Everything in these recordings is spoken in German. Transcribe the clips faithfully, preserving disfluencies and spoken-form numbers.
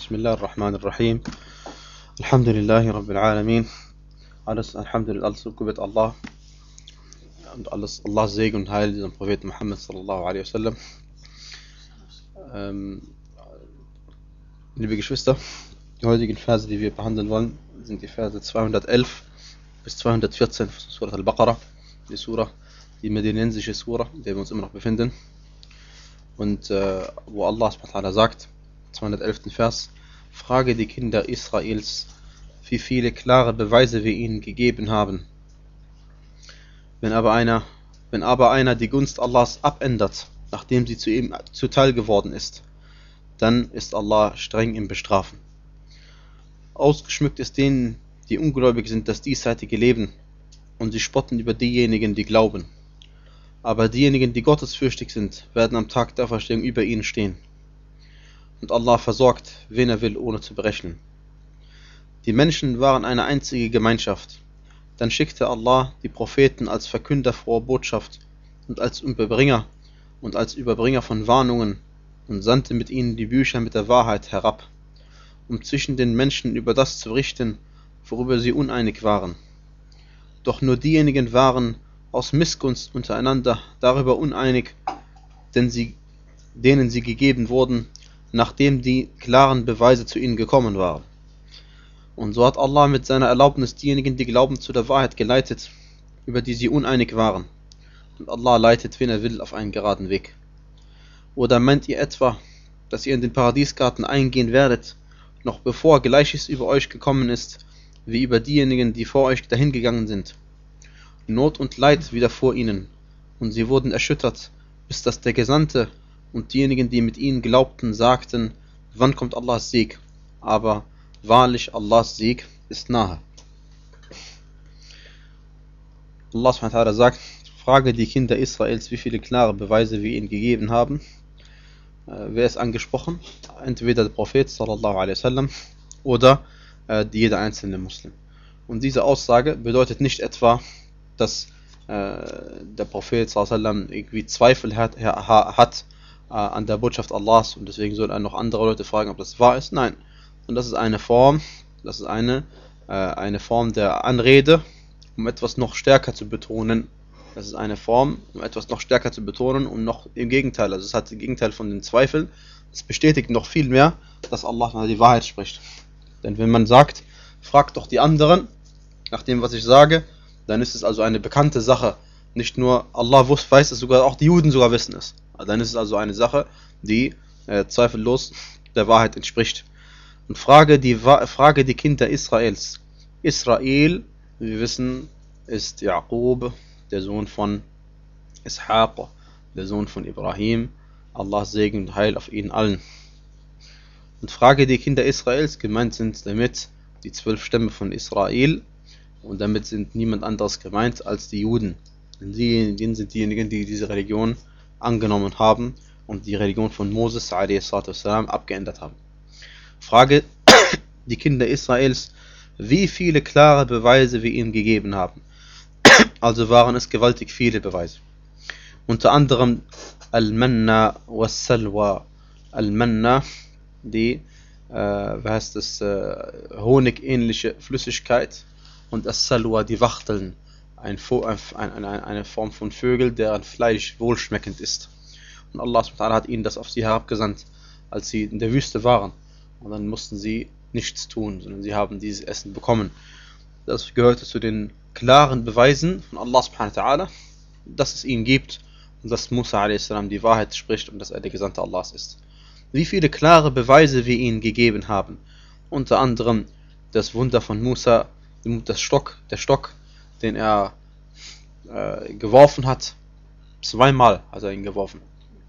Bismillah ar-Rahman ar-Rahim. Alhamdulillahi Rabbil Alamin. Alles, Alhamdulillah, alles gebet Allah. Und alles, Allahs Segen und Heil diesem Propheten Muhammad sallallahu alaihi wasallam. Ähm, liebe Geschwister, die heutigen Verse, die wir behandeln wollen, sind die Verse zweihundertelf bis zweihundertvierzehn von Surah Al-Baqarah, die Surah, die medinensische Surah, in der wir uns immer noch befinden. Und äh, wo Allah subhanahu wa ta'ala sagt, zweihundertelften Vers, frage die Kinder Israels, wie viele klare Beweise wir ihnen gegeben haben. Wenn aber einer, wenn aber einer die Gunst Allahs abändert, nachdem sie zu ihm zuteil geworden ist, dann ist Allah streng im Bestrafen. Ausgeschmückt ist denen, die ungläubig sind, das diesseitige Leben, und sie spotten über diejenigen, die glauben. Aber diejenigen, die gottesfürchtig sind, werden am Tag der Auferstehung über ihnen stehen. Und Allah versorgt, wen er will, ohne zu berechnen. Die Menschen waren eine einzige Gemeinschaft. Dann schickte Allah die Propheten als Verkünder froher Botschaft und als Überbringer und als Überbringer von Warnungen und sandte mit ihnen die Bücher mit der Wahrheit herab, um zwischen den Menschen über das zu richten, worüber sie uneinig waren. Doch nur diejenigen waren aus Missgunst untereinander darüber uneinig, denn sie, denen sie gegeben wurden, nachdem die klaren Beweise zu ihnen gekommen waren. Und so hat Allah mit seiner Erlaubnis diejenigen, die glauben, zu der Wahrheit geleitet, über die sie uneinig waren. Und Allah leitet, wen er will, auf einen geraden Weg. Oder meint ihr etwa, dass ihr in den Paradiesgarten eingehen werdet, noch bevor Gleiches über euch gekommen ist, wie über diejenigen, die vor euch dahingegangen sind? Not und Leid widerfuhr ihnen, und sie wurden erschüttert, bis dass der Gesandte und diejenigen, die mit ihnen glaubten, sagten, wann kommt Allahs Sieg? Aber wahrlich, Allahs Sieg ist nahe. Allah subhanahu wa ta'ala sagt, frage die Kinder Israels, wie viele klare Beweise wir ihnen gegeben haben. Äh, wer ist angesprochen? Entweder der Prophet sallallahu alaihi wasallam oder äh, jeder einzelne Muslim. Und diese Aussage bedeutet nicht etwa, dass äh, der Prophet sallallahu alaihi wasallam irgendwie Zweifel hat, hat äh, an der Botschaft Allahs und deswegen soll er noch andere Leute fragen, ob das wahr ist. Nein. Und das ist eine Form, das ist eine, äh, eine Form der Anrede, um etwas noch stärker zu betonen. Das ist eine Form, um etwas noch stärker zu betonen und noch im Gegenteil, also es hat das Gegenteil von den Zweifeln. Es bestätigt noch viel mehr, dass Allah die Wahrheit spricht. Denn wenn man sagt, fragt doch die anderen nach dem, was ich sage, dann ist es also eine bekannte Sache. Nicht nur Allah weiß es, sogar auch die Juden sogar wissen es. Dann ist es also eine Sache, die äh, zweifellos der Wahrheit entspricht. Und frage die, frage die Kinder Israels. Israel, wie wir wissen, ist Jaqub, der Sohn von Ishaq, der Sohn von Ibrahim. Allahs Segen und Heil auf ihnen allen. Und frage die Kinder Israels, gemeint sind damit die zwölf Stämme von Israel. Und damit sind niemand anderes gemeint als die Juden. Denn diejenigen sind diejenigen, die diese Religion angenommen haben und die Religion von Moses a s. abgeändert haben. Frage die Kinder Israels, wie viele klare Beweise wir ihnen gegeben haben. Also waren es gewaltig viele Beweise. Unter anderem Al-Manna was-Salwa. Al-Manna, die, äh, wie heißt es, äh, honigähnliche Flüssigkeit, und As-Salwa, die Wachteln, ein, ein, eine, eine Form von Vögel, deren Fleisch wohlschmeckend ist. Und Allah subhanahu wa ta'ala hat ihnen das auf sie herabgesandt, als sie in der Wüste waren. Und dann mussten sie nichts tun, sondern sie haben dieses Essen bekommen. Das gehörte zu den klaren Beweisen von Allah subhanahu wa ta'ala, dass es ihn gibt und dass Musa a s. die Wahrheit spricht und dass er der Gesandte Allahs ist. Wie viele klare Beweise wir ihnen gegeben haben. Unter anderem das Wunder von Musa, das Stock, der Stock, den er äh, geworfen hat. Zweimal hat er ihn geworfen.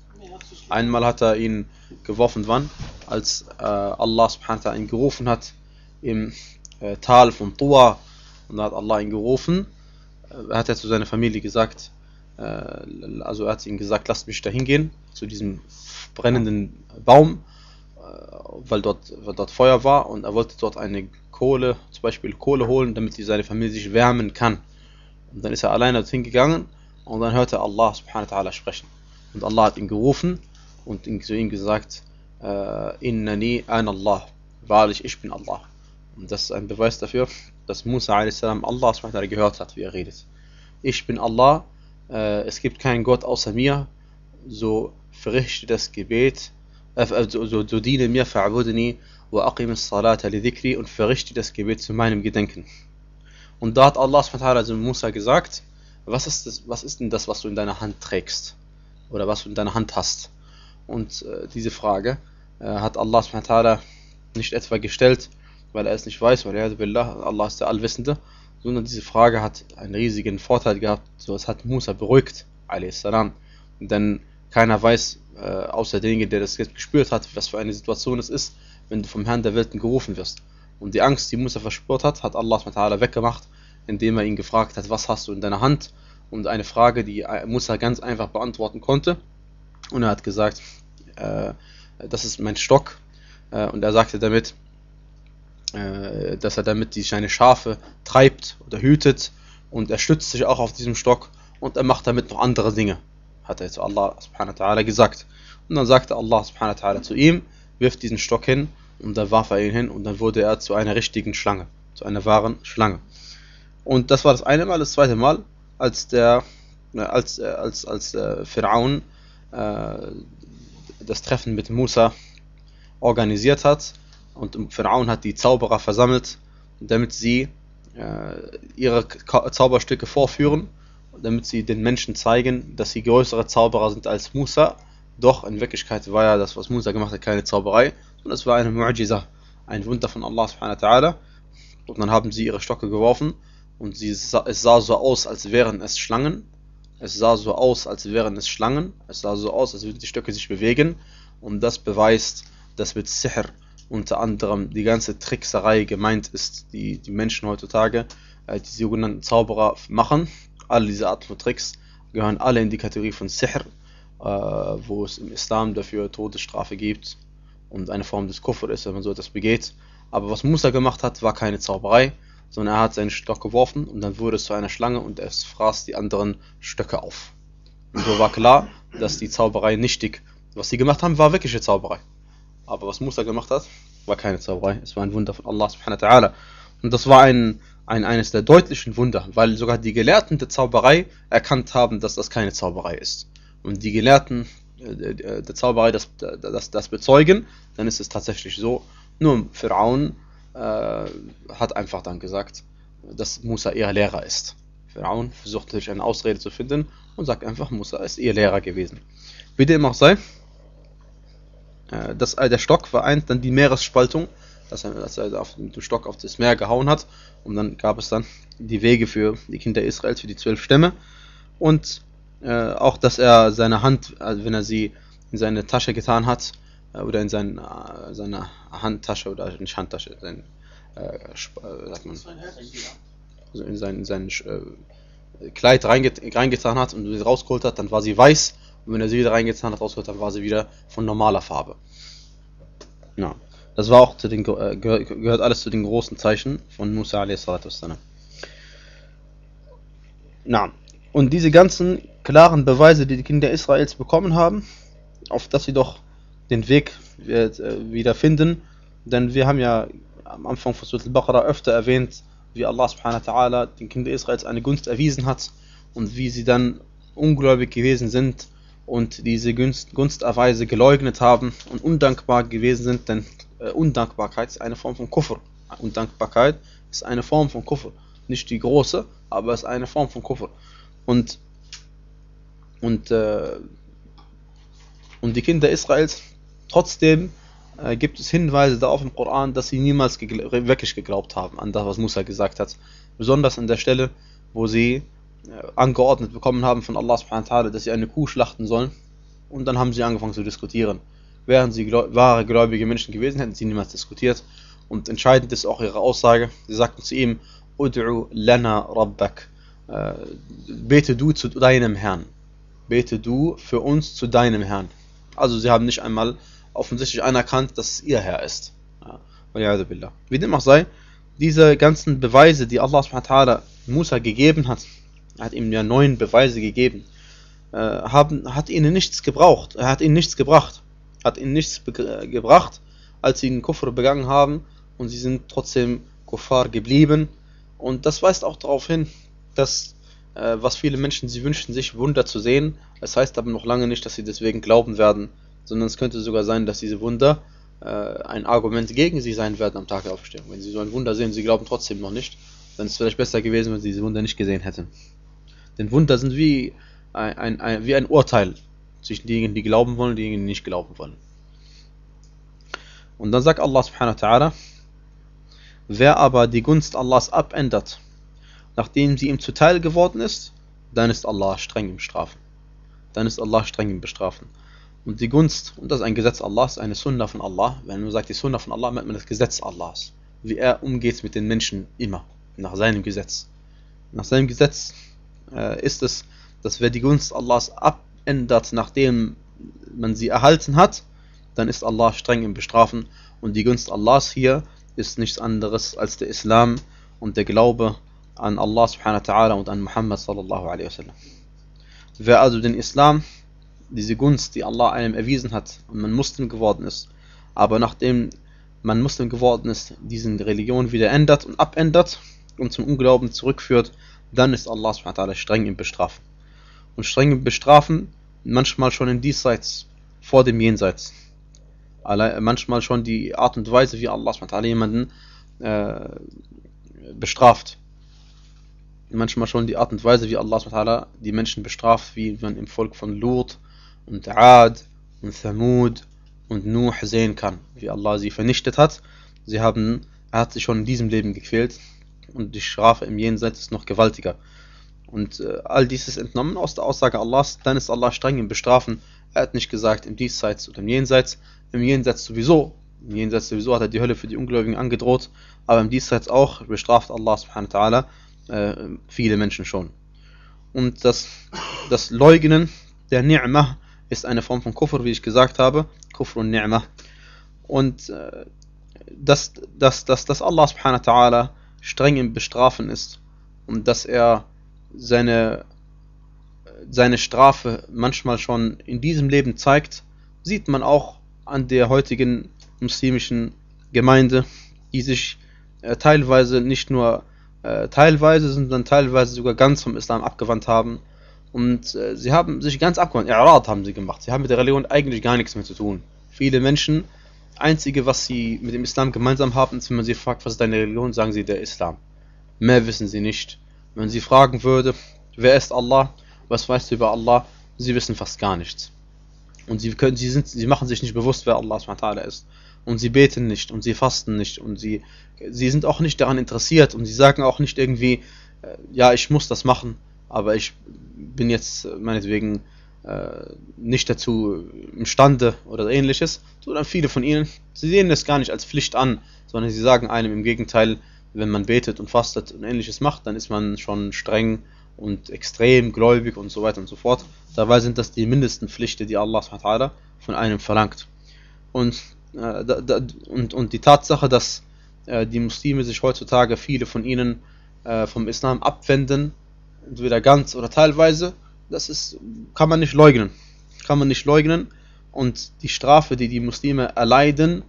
Einmal hat er ihn geworfen, wann? Als äh, Allah subhanahu wa ta'ala ihn gerufen hat im äh, Tal von Tuwa. Und da hat Allah ihn gerufen. Äh, hat er zu seiner Familie gesagt, äh, also er hat ihnen gesagt, lasst mich da hingehen, zu diesem brennenden Baum, äh, weil, dort, weil dort Feuer war, und er wollte dort eine Kohle, zum Beispiel Kohle holen, damit die seine Familie sich wärmen kann. Und dann ist er alleine dorthin gegangen und dann hörte Allah subhanahu wa ta'ala sprechen. Und Allah hat ihn gerufen und zu ihm gesagt, Innani an Allah. wahrlich, ich bin Allah. Und das ist ein Beweis dafür, dass Musa a s. Allah subhanahu wa ta'ala gehört hat, wie er redet. Ich bin Allah, äh, es gibt keinen Gott außer mir, so verrichte das Gebet, äh, so, so, so diene mir, fa'budni wa aqim as-salata li dhikri, und verrichte das Gebet zu meinem Gedenken. Und da hat Allah subhanahu wa ta'ala zu Musa gesagt, was ist, das, was ist denn das, was du in deiner Hand trägst? Oder was du in deiner Hand hast? Und äh, diese Frage äh, hat Allah subhanahu wa ta'ala nicht etwa gestellt, weil er es nicht weiß, weil er billah, Allah ist der Allwissende, sondern diese Frage hat einen riesigen Vorteil gehabt, so es hat Musa beruhigt, a s. Denn keiner weiß, äh, außer derjenige, der das jetzt gespürt hat, was für eine Situation es ist, wenn du vom Herrn der Welten gerufen wirst. Und die Angst, die Musa verspürt hat, hat Allah subhanahu wa ta'ala weggemacht, indem er ihn gefragt hat, was hast du in deiner Hand? Und eine Frage, die Musa ganz einfach beantworten konnte. Und er hat gesagt, äh, das ist mein Stock. Äh, und er sagte damit, äh, dass er damit die seine Schafe treibt oder hütet. Und er stützt sich auch auf diesem Stock. Und er macht damit noch andere Dinge, hat er zu Allah subhanahu wa ta'ala gesagt. Und dann sagte Allah subhanahu wa ta'ala zu ihm, wirf diesen Stock hin. Und dann warf er ihn hin. Und dann wurde er zu einer richtigen Schlange, zu einer wahren Schlange. Und das war das eine Mal. Das zweite Mal, als der als als als äh, Pharaon äh, das Treffen mit Musa organisiert hat, und Pharaon hat die Zauberer versammelt, damit sie äh, ihre Zauberstücke vorführen, damit sie den Menschen zeigen, dass sie größere Zauberer sind als Musa. Doch in Wirklichkeit war ja das, was Musa gemacht hat, keine Zauberei, sondern es war eine Mu'jiza, ein Wunder von Allah subhanahu wa ta'ala. Und dann haben sie ihre Stocke geworfen. Und sie sah, es sah so aus, als wären es Schlangen. Es sah so aus, als wären es Schlangen. Es sah so aus, als würden die Stöcke sich bewegen. Und das beweist, dass mit Sihr unter anderem die ganze Trickserei gemeint ist, die die Menschen heutzutage, äh, die sogenannten Zauberer machen. Alle diese Art von Tricks gehören alle in die Kategorie von Sihr, äh, wo es im Islam dafür Todesstrafe gibt und eine Form des Kufr ist, wenn man so etwas begeht. Aber was Musa gemacht hat, war keine Zauberei, sondern er hat seinen Stock geworfen und dann wurde es zu einer Schlange und es fraß die anderen Stöcke auf. Und so war klar, dass die Zauberei nichtig, was sie gemacht haben, war wirkliche Zauberei. Aber was Musa gemacht hat, war keine Zauberei, es war ein Wunder von Allah subhanahu wa ta'ala. Und das war ein, ein, eines der deutlichen Wunder, weil sogar die Gelehrten der Zauberei erkannt haben, dass das keine Zauberei ist. Und die Gelehrten äh, der Zauberei das, das, das bezeugen, dann ist es tatsächlich so. Nur Pharaon äh, hat einfach dann gesagt, dass Musa ihr Lehrer ist. Pharaon versucht natürlich eine Ausrede zu finden und sagt einfach, Musa ist ihr Lehrer gewesen. Wie dem auch sei, äh, das, äh, der Stock vereint dann die Meeresspaltung, dass er, dass er auf, mit dem Stock auf das Meer gehauen hat, und dann gab es dann die Wege für die Kinder Israels, für die zwölf Stämme, und äh, auch, dass er seine Hand, also wenn er sie in seine Tasche getan hat, oder in sein, äh, seine Handtasche, oder nicht Handtasche, sein, äh, sagt man, also in sein, in sein äh, Kleid reinget reingetan hat und sie rausgeholt hat, dann war sie weiß, und wenn er sie wieder reingetan hat, rausgeholt hat, dann war sie wieder von normaler Farbe. Ja, das war auch zu den, äh, gehör, gehört alles zu den großen Zeichen von Musa a s. Na, und diese ganzen klaren Beweise, die die Kinder Israels bekommen haben, auf dass sie doch den Weg wieder finden, denn wir haben ja am Anfang von Surah Al-Baqarah öfter erwähnt, wie Allah subhanahu wa ta'ala den Kindern Israels eine Gunst erwiesen hat und wie sie dann ungläubig gewesen sind und diese Gunst, Gunsterweise geleugnet haben und undankbar gewesen sind, denn äh, Undankbarkeit ist eine Form von Kufr. Undankbarkeit ist eine Form von Kufr. Nicht die große, aber es ist eine Form von Kufr. Und, und, äh, und die Kinder Israels, trotzdem äh, gibt es Hinweise darauf im Koran, dass sie niemals gegl wirklich geglaubt haben an das, was Musa gesagt hat. Besonders an der Stelle, wo sie äh, angeordnet bekommen haben von Allah subhanahu wa ta'ala, dass sie eine Kuh schlachten sollen. Und dann haben sie angefangen zu diskutieren. Wären sie gläu wahre gläubige Menschen gewesen, hätten sie niemals diskutiert. Und entscheidend ist auch ihre Aussage. Sie sagten zu ihm, Ud'u lana rabbak. Äh, bete du zu deinem Herrn. Bete du für uns zu deinem Herrn. Also sie haben nicht einmal offensichtlich anerkannt, dass es ihr Herr ist. Ja, wie dem auch sei, diese ganzen Beweise, die Allah subhanahu wa ta'ala Musa gegeben hat, er hat ihm ja neun Beweise gegeben, äh, haben, hat ihnen nichts gebraucht, er hat ihnen nichts gebracht, hat ihnen nichts gebracht, als sie einen Kufr begangen haben und sie sind trotzdem Kuffar geblieben. Und das weist auch darauf hin, dass äh, was viele Menschen, sie wünschen sich Wunder zu sehen. Das heißt aber noch lange nicht, dass sie deswegen glauben werden, sondern es könnte sogar sein, dass diese Wunder äh, ein Argument gegen sie sein werden am Tag der Auferstehung. Wenn sie so ein Wunder sehen, sie glauben trotzdem noch nicht, dann ist es vielleicht besser gewesen, wenn sie diese Wunder nicht gesehen hätten. Denn Wunder sind wie ein, ein, ein, wie ein Urteil zwischen denjenigen, die glauben wollen und denjenigen, die nicht glauben wollen. Und dann sagt Allah subhanahu wa ta'ala: Wer aber die Gunst Allahs abändert, nachdem sie ihm zuteil geworden ist, dann ist Allah streng im Strafen. Dann ist Allah streng im Bestrafen. Und die Gunst, und das ist ein Gesetz Allahs, eine Sunna von Allah. Wenn man sagt die Sunna von Allah, meint man das Gesetz Allahs. Wie er umgeht mit den Menschen immer, nach seinem Gesetz. Nach seinem Gesetz äh, ist es, dass wer die Gunst Allahs abändert, nachdem man sie erhalten hat, dann ist Allah streng im Bestrafen. Und die Gunst Allahs hier ist nichts anderes als der Islam und der Glaube an Allah subhanahu wa ta'ala und an Muhammad sallallahu alaihi wasallam. Wer also den Islam, diese Gunst, die Allah einem erwiesen hat und man Muslim geworden ist, aber nachdem man Muslim geworden ist, diese Religion wieder ändert und abändert und zum Unglauben zurückführt, dann ist Allah subhanahu wa ta'ala streng im Bestrafen. Und streng im Bestrafen manchmal schon im Diesseits, vor dem Jenseits. Manchmal schon die Art und Weise, wie Allah subhanahu wa ta'ala jemanden äh, bestraft. Manchmal schon die Art und Weise, wie Allah subhanahu wa ta'ala die Menschen bestraft, wie man im Volk von Lut und Ad und Thamud und Nuh sehen kann, wie Allah sie vernichtet hat. Sie haben, er hat sie schon in diesem Leben gequält und die Strafe im Jenseits ist noch gewaltiger. Und äh, all dies ist entnommen aus der Aussage Allahs, dann ist Allah streng im Bestrafen. Er hat nicht gesagt im Diesseits oder im Jenseits, im Jenseits sowieso. Im Jenseits sowieso hat er die Hölle für die Ungläubigen angedroht, aber im Diesseits auch bestraft Allah subhanahu wa ta'ala äh, viele Menschen schon. Und das, das Leugnen der Ni'mah ist eine Form von Kufr, wie ich gesagt habe, Kufr und Ni'mah. Und äh, dass, dass, dass, dass Allah subhanahu wa ta'ala streng im Bestrafen ist und dass er seine, seine Strafe manchmal schon in diesem Leben zeigt, sieht man auch an der heutigen muslimischen Gemeinde, die sich äh, teilweise nicht nur äh, teilweise, sondern teilweise sogar ganz vom Islam abgewandt haben. Und äh, sie haben sich ganz abgewandt, I'rad haben sie gemacht. Sie haben mit der Religion eigentlich gar nichts mehr zu tun. Viele Menschen, einzige, was sie mit dem Islam gemeinsam haben, ist, wenn man sie fragt, was ist deine Religion, sagen sie, der Islam. Mehr wissen sie nicht. Wenn man sie fragen würde, wer ist Allah, was weißt du über Allah, sie wissen fast gar nichts. Und sie können, sie sind, sie machen sich nicht bewusst, wer Allah subhanahu wa ta'ala ist. Und sie beten nicht und sie fasten nicht und sie, sie sind auch nicht daran interessiert und sie sagen auch nicht irgendwie, äh, ja, ich muss das machen, aber ich bin jetzt äh, meinetwegen äh, nicht dazu imstande oder ähnliches, sondern viele von ihnen, sie sehen das gar nicht als Pflicht an, sondern sie sagen einem im Gegenteil, wenn man betet und fastet und ähnliches macht, dann ist man schon streng und extrem gläubig und so weiter und so fort. Dabei sind das die mindesten Pflichten, die Allah subhanahu wa ta'ala von einem verlangt. Und, äh, da, da, und, und die Tatsache, dass äh, die Muslime sich heutzutage, viele von ihnen äh, vom Islam abwenden, entweder ganz oder teilweise, das ist, kann man nicht leugnen. Kann man nicht leugnen. Und die Strafe, die die Muslime erleiden,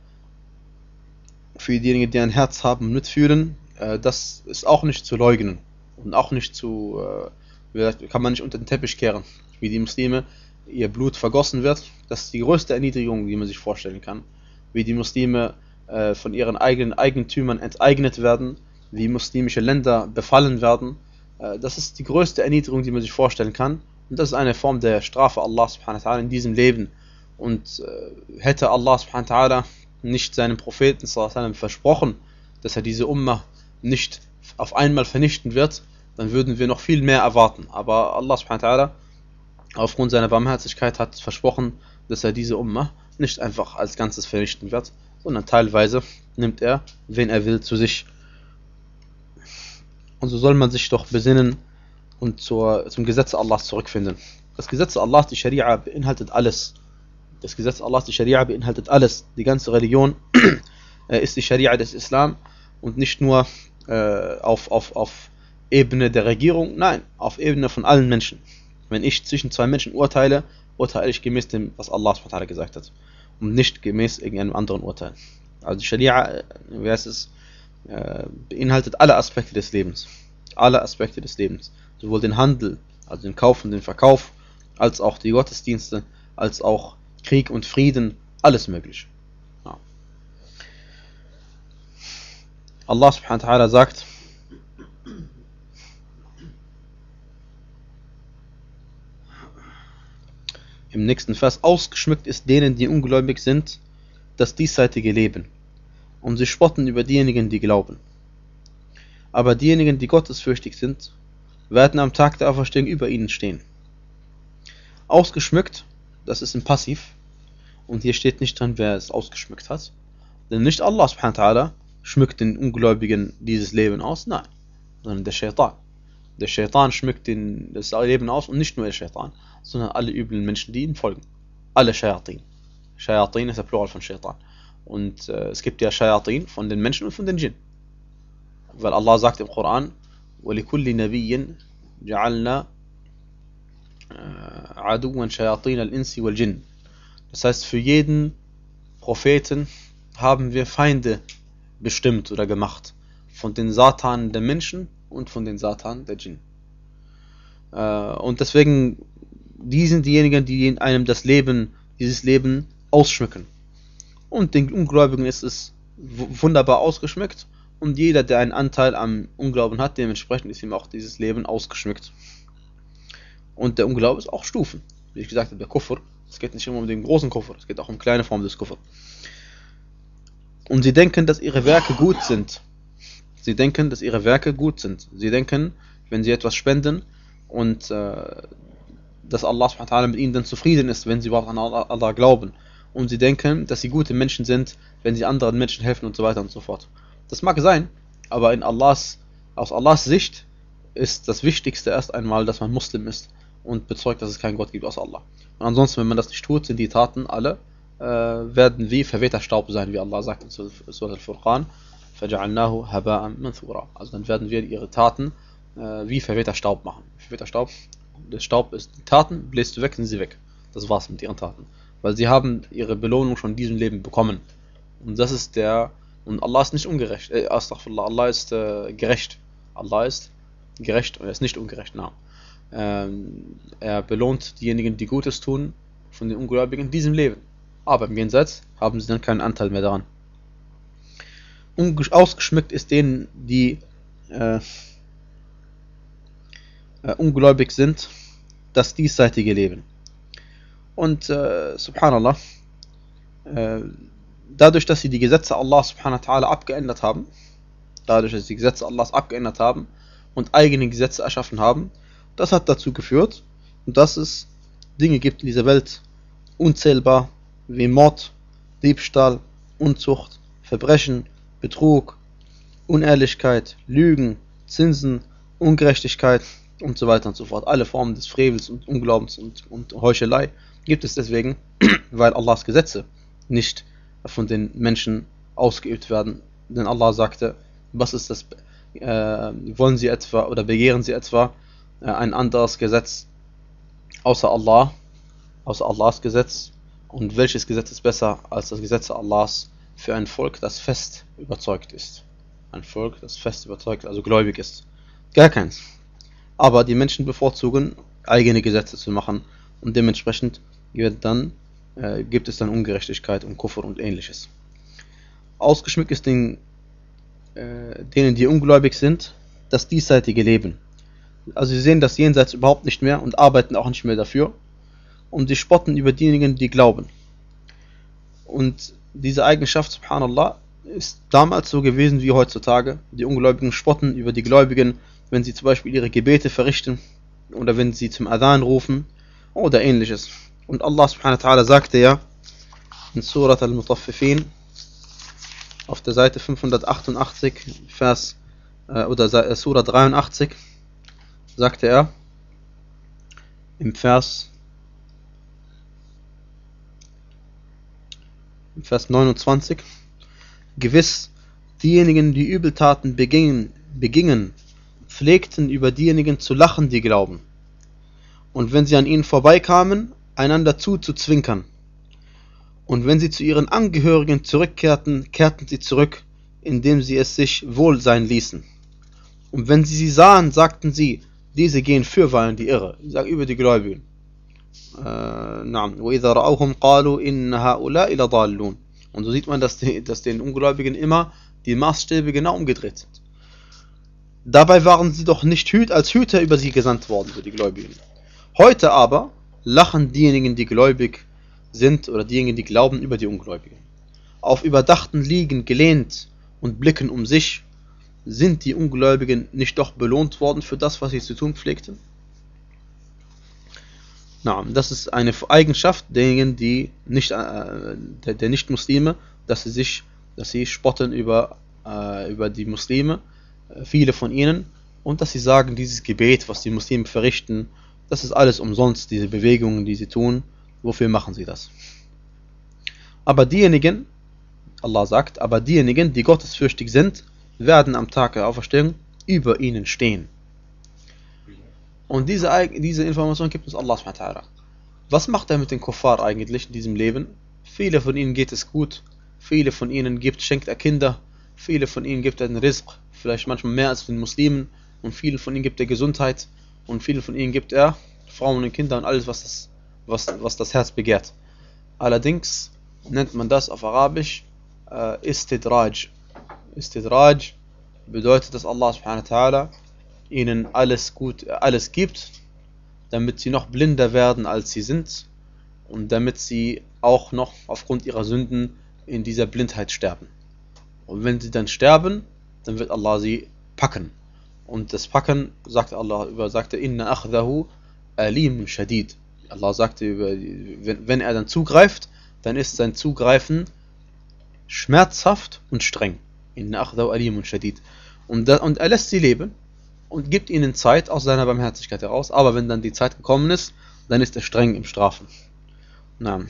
für diejenigen, die ein Herz haben und mitfühlen, äh, das ist auch nicht zu leugnen. Und auch nicht zu, äh, kann man nicht unter den Teppich kehren, wie die Muslime, ihr Blut vergossen wird. Das ist die größte Erniedrigung, die man sich vorstellen kann. Wie die Muslime äh, von ihren eigenen Eigentümern enteignet werden, wie muslimische Länder befallen werden. Äh, das ist die größte Erniedrigung, die man sich vorstellen kann. Und das ist eine Form der Strafe Allah subhanahu wa ta'ala in diesem Leben. Und äh, hätte Allah subhanahu wa ta'ala nicht seinem Propheten sallallahu alaihi wasallam versprochen, dass er diese Ummah nicht auf einmal vernichten wird, dann würden wir noch viel mehr erwarten. Aber Allah subhanahu wa ta'ala aufgrund seiner Barmherzigkeit hat versprochen, dass er diese Ummah nicht einfach als Ganzes vernichten wird, sondern teilweise nimmt er, wen er will, zu sich. Und so soll man sich doch besinnen und zur, zum Gesetz Allahs zurückfinden. Das Gesetz Allahs, die Scharia, beinhaltet alles. Das Gesetz Allahs, die Scharia, beinhaltet alles. Die ganze Religion ist die Scharia des Islam und nicht nur äh, auf, auf, auf Ebene der Regierung, nein, auf Ebene von allen Menschen. Wenn ich zwischen zwei Menschen urteile, urteile ich gemäß dem, was Allah subhanahu wa ta'ala gesagt hat. und nicht gemäß irgendeinem anderen Urteil. Also die Scharia, wie heißt es, äh, beinhaltet alle Aspekte des Lebens. Alle Aspekte des Lebens. Sowohl den Handel, also den Kauf und den Verkauf, als auch die Gottesdienste, als auch Krieg und Frieden, alles möglich. Ja. Allah subhanahu wa ta'ala sagt, im nächsten Vers, ausgeschmückt ist denen, die ungläubig sind, das diesseitige Leben, und sie spotten über diejenigen, die glauben. Aber diejenigen, die gottesfürchtig sind, werden am Tag der Auferstehung über ihnen stehen. Ausgeschmückt, das ist im Passiv, und hier steht nicht drin, wer es ausgeschmückt hat, denn nicht Allah subhanahu wa ta'ala schmückt den Ungläubigen dieses Leben aus, nein, sondern der Shaitan. Der Shaitan schmückt den, das Leben aus, und nicht nur der Shaitan, sondern alle üblen Menschen, die ihm folgen. Alle Shayatin. Shayatin ist der Plural von Shaitan. Und äh, es gibt ja Shayatin von den Menschen und von den Djinn. Weil Allah sagt im Koran, وَلِكُلِّ نَبِيٍّ جَعَلْنَا عَدُوًا شَيَاطِينَ الْإِنسِ وَالْجِنِّ. Das heißt, für jeden Propheten haben wir Feinde bestimmt oder gemacht. Von den Satanen der Menschen und von den Satanen der Djinn. Äh, und deswegen, die sind diejenigen, die in einem das Leben, dieses Leben ausschmücken. Und den Ungläubigen ist es wunderbar ausgeschmückt. Und jeder, der einen Anteil am Unglauben hat, dementsprechend ist ihm auch dieses Leben ausgeschmückt. Und der Unglaube ist auch Stufen. Wie ich gesagt habe, der Kufr. Es geht nicht immer um den großen Kufr, es geht auch um kleine Formen des Kufr. Und sie denken, dass ihre Werke gut sind. Sie denken, dass ihre Werke gut sind. Sie denken, wenn sie etwas spenden und äh, dass Allah subhanahu wa ta'ala mit ihnen dann zufrieden ist, wenn sie überhaupt an Allah glauben. Und sie denken, dass sie gute Menschen sind, wenn sie anderen Menschen helfen und so weiter und so fort. Das mag sein, aber in Allahs, aus Allahs Sicht ist das Wichtigste erst einmal, dass man Muslim ist und bezeugt, dass es keinen Gott gibt außer Allah. Und ansonsten, wenn man das nicht tut, sind die Taten alle, äh, werden wie verwehter Staub sein, wie Allah sagt in Surah Al-Furqan, فَجَعَلْنَاهُ هَبَاءً مَنْثُورًا. Also dann werden wir ihre Taten äh, wie verwehter Staub machen. Verwehter Staub, der Staub ist, die Taten bläst du weg, sind sie weg. Das war's mit ihren Taten. Weil sie haben ihre Belohnung schon in diesem Leben bekommen. Und das ist der, und Allah ist nicht ungerecht, äh, Astaghfirullah, Allah ist äh, gerecht. Allah ist gerecht und er ist nicht ungerecht. Na. Ähm, er belohnt diejenigen, die Gutes tun, von den Ungläubigen in diesem Leben. Aber im Jenseits haben sie dann keinen Anteil mehr daran. Unge- ausgeschmückt ist denen, die äh, äh, ungläubig sind, das diesseitige Leben. Und äh, subhanallah, äh, dadurch, dass sie die Gesetze Allah subhanahu wa ta'ala abgeändert haben, dadurch, dass sie die Gesetze Allahs abgeändert haben und eigene Gesetze erschaffen haben, das hat dazu geführt, dass es Dinge gibt in dieser Welt, unzählbar, wie Mord, Diebstahl, Unzucht, Verbrechen, Betrug, Unehrlichkeit, Lügen, Zinsen, Ungerechtigkeit und so weiter und so fort. Alle Formen des Frevels und Unglaubens und, und Heuchelei gibt es deswegen, weil Allahs Gesetze nicht von den Menschen ausgeübt werden. Denn Allah sagte, was ist das, äh, wollen sie etwa oder begehren sie etwa äh, ein anderes Gesetz außer Allah, außer Allahs Gesetz? Und welches Gesetz ist besser als das Gesetz Allahs für ein Volk, das fest überzeugt ist? Ein Volk, das fest überzeugt, also gläubig ist. Gar keins. Aber die Menschen bevorzugen, eigene Gesetze zu machen und dementsprechend wird dann, äh, gibt es dann Ungerechtigkeit und Kufr und ähnliches. Ausgeschmückt ist den, äh, denen, die ungläubig sind, das diesseitige Leben. Also sie sehen das Jenseits überhaupt nicht mehr und arbeiten auch nicht mehr dafür. Und sie spotten über diejenigen, die glauben. Und diese Eigenschaft, subhanallah, ist damals so gewesen wie heutzutage. Die Ungläubigen spotten über die Gläubigen, wenn sie zum Beispiel ihre Gebete verrichten oder wenn sie zum Adhan rufen oder ähnliches. Und Allah subhanahu wa ta'ala sagte ja in Surat al-Mutaffifin auf der Seite fünfhundertachtundachtzig, Vers äh, oder Surah dreiundachtzig, sagte er im Vers im Vers neunundzwanzig: Gewiss, diejenigen, die Übeltaten begingen, begingen, pflegten über diejenigen zu lachen, die glauben. Und wenn sie an ihnen vorbeikamen, einander zuzuzwinkern. Und wenn sie zu ihren Angehörigen zurückkehrten, kehrten sie zurück, indem sie es sich wohl sein ließen. Und wenn sie sie sahen, sagten sie, diese gehen fürweilen die Irre. Ich sage über die Gläubigen. وَإِذَا رَأَوْهُمْ قَالُوا إِنَّ هَؤُلَاءِ لَضَالُّونَ. Und so sieht man, dass, die, dass den Ungläubigen immer die Maßstäbe genau umgedreht sind. Dabei waren sie doch nicht Hüt als Hüter über sie gesandt worden, für die Gläubigen. Heute aber lachen diejenigen, die gläubig sind, oder diejenigen, die glauben, über die Ungläubigen. Auf überdachten Liegen gelehnt und blicken um sich, sind die Ungläubigen nicht doch belohnt worden für das, was sie zu tun pflegten? Na, das ist eine Eigenschaft derjenigen, die nicht, äh, der, der Nicht-Muslime, dass sie sich, dass sie spotten über, äh, über die Muslime, äh, viele von ihnen, und dass sie sagen, dieses Gebet, was die Muslime verrichten, das ist alles umsonst, diese Bewegungen, die sie tun, wofür machen sie das? Aber diejenigen, Allah sagt, aber diejenigen, die gottesfürchtig sind, werden am Tag der Auferstehung über ihnen stehen. Und diese, diese Information gibt uns Allah subhanahu wa ta'ala. Was macht er mit den Kuffar eigentlich in diesem Leben? Viele von ihnen geht es gut, viele von ihnen gibt, schenkt er Kinder, viele von ihnen gibt er den Rizq, vielleicht manchmal mehr als den Muslimen, und vielen von ihnen gibt er Gesundheit, und vielen von ihnen gibt er Frauen und Kinder und alles, was das, was, was das Herz begehrt. Allerdings nennt man das auf Arabisch äh, Istidraj. Istidraj bedeutet, dass Allah subhanahu wa ta'ala ihnen alles gut, alles gibt, damit sie noch blinder werden, als sie sind, und damit sie auch noch aufgrund ihrer Sünden in dieser Blindheit sterben. Und wenn sie dann sterben, dann wird Allah sie packen. Und das Packen, sagt Allah über, sagte, Inna akhdahu alim shadid. Allah sagte über, wenn, wenn er dann zugreift, dann ist sein Zugreifen schmerzhaft und streng. Inna akhdahu alim shadid. Und, da, und er lässt sie leben und gibt ihnen Zeit aus seiner Barmherzigkeit heraus, aber wenn dann die Zeit gekommen ist, dann ist er streng im Strafen. Na.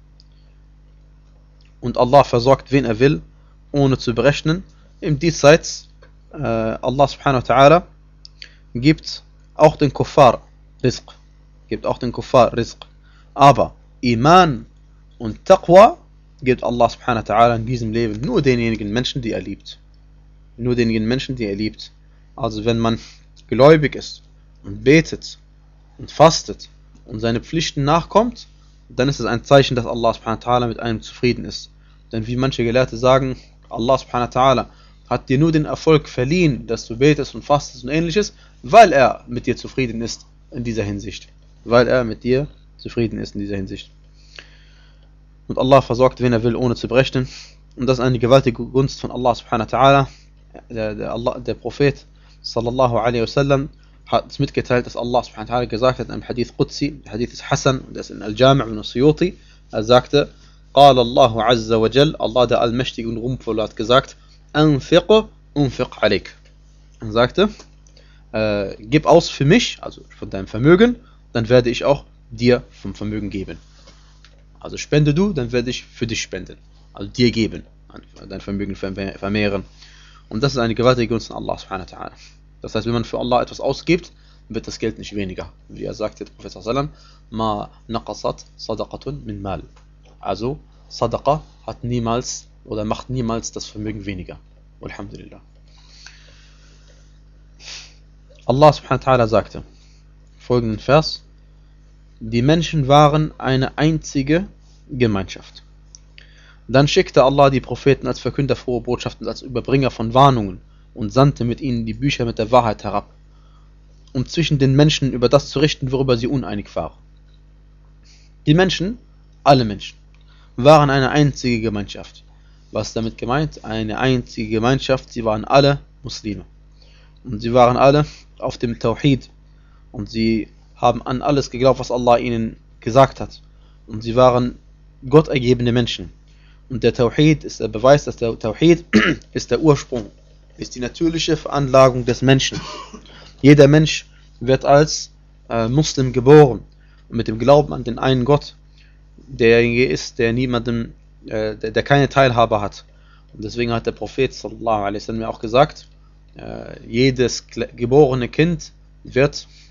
Und Allah versorgt, wen er will, ohne zu berechnen. Im Diesseits, äh, Allah subhanahu wa ta'ala gibt auch den Kuffar Rizq, gibt auch den Kuffar Rizq. Aber Iman und Taqwa gibt Allah subhanahu wa ta'ala in diesem Leben nur denjenigen Menschen, die er liebt. Nur denjenigen Menschen, die er liebt. Also wenn man gläubig ist und betet und fastet und seine Pflichten nachkommt, dann ist es ein Zeichen, dass Allah subhanahu wa ta'ala mit einem zufrieden ist. Denn wie manche Gelehrte sagen, Allah subhanahu wa ta'ala hat dir nur den Erfolg verliehen, dass du betest und fastest und ähnliches, weil er mit dir zufrieden ist in dieser Hinsicht. Weil er mit dir zufrieden ist in dieser Hinsicht. Und Allah versorgt, wen er will, ohne zu berechnen. Und das ist eine gewaltige Gunst von Allah subhanahu wa ta'ala. Der, der, Allah, der Prophet sallallahu alaihi wasallam hat uns mitgeteilt, dass Allah subhanahu wa ta'ala gesagt hat in einem Hadith Qudsi, der Hadith ist Hassan, und das ist in Al-Jami' ibn Suyuti, er sagte, قال الله عز وجل, Allah der Allmächtige und Ruhmvolle hat gesagt, أنفق أنفق عليك. Er sagte, äh, gib aus für mich, also von deinem Vermögen, dann werde ich auch dir vom Vermögen geben. Also spende du, dann werde ich für dich spenden, also dir geben, dein Vermögen vermehren. Und das ist eine gewaltige Gunst von Allah subhanahu wa ta'ala. Das heißt, wenn man für Allah etwas ausgibt, wird das Geld nicht weniger. Wie er sagte, der Prophet sallallahu alaihi wasallam, ma naqasat sadaqatun min mal. Also, Sadaqa hat niemals oder macht niemals das Vermögen weniger. Alhamdulillah. Allah subhanahu wa ta'ala sagte, folgenden Vers, die Menschen waren eine einzige Gemeinschaft. Dann schickte Allah die Propheten als Verkünder frohe Botschaften, als Überbringer von Warnungen und sandte mit ihnen die Bücher mit der Wahrheit herab, um zwischen den Menschen über das zu richten, worüber sie uneinig waren. Die Menschen, alle Menschen, waren eine einzige Gemeinschaft. Was damit gemeint? Eine einzige Gemeinschaft, sie waren alle Muslime. Und sie waren alle auf dem Tawhid. Und sie haben an alles geglaubt, was Allah ihnen gesagt hat. Und sie waren gottergebene Menschen. Und der Tawhid ist der Beweis, dass der Tawhid ist der Ursprung, ist die natürliche Veranlagung des Menschen. Jeder Mensch wird als äh, Muslim geboren und mit dem Glauben an den einen Gott, derjenige ist, der niemanden, äh, der, der keine Teilhabe hat. Und deswegen hat der Prophet sallallahu alaihi wasallam auch gesagt, äh, jedes geborene Kind wird